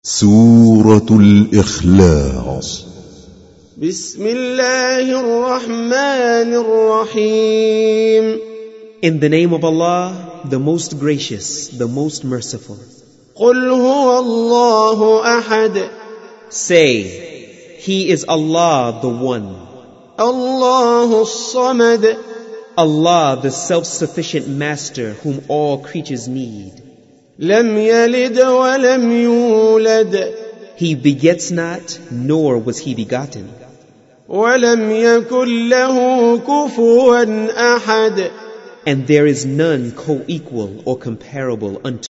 سورة الإخلاص. بسم الله الرحمن الرحيم. In the name of Allah, the most gracious, the most merciful. قل هو الله أحد. Say, He is Allah the One. الله الصمد. Allah the self-sufficient Master whom all creatures need. لم يلد ولم يولد. He begets not, nor was He begotten. ولم يكن له كفوا أحد. And there is none co-equal or comparable unto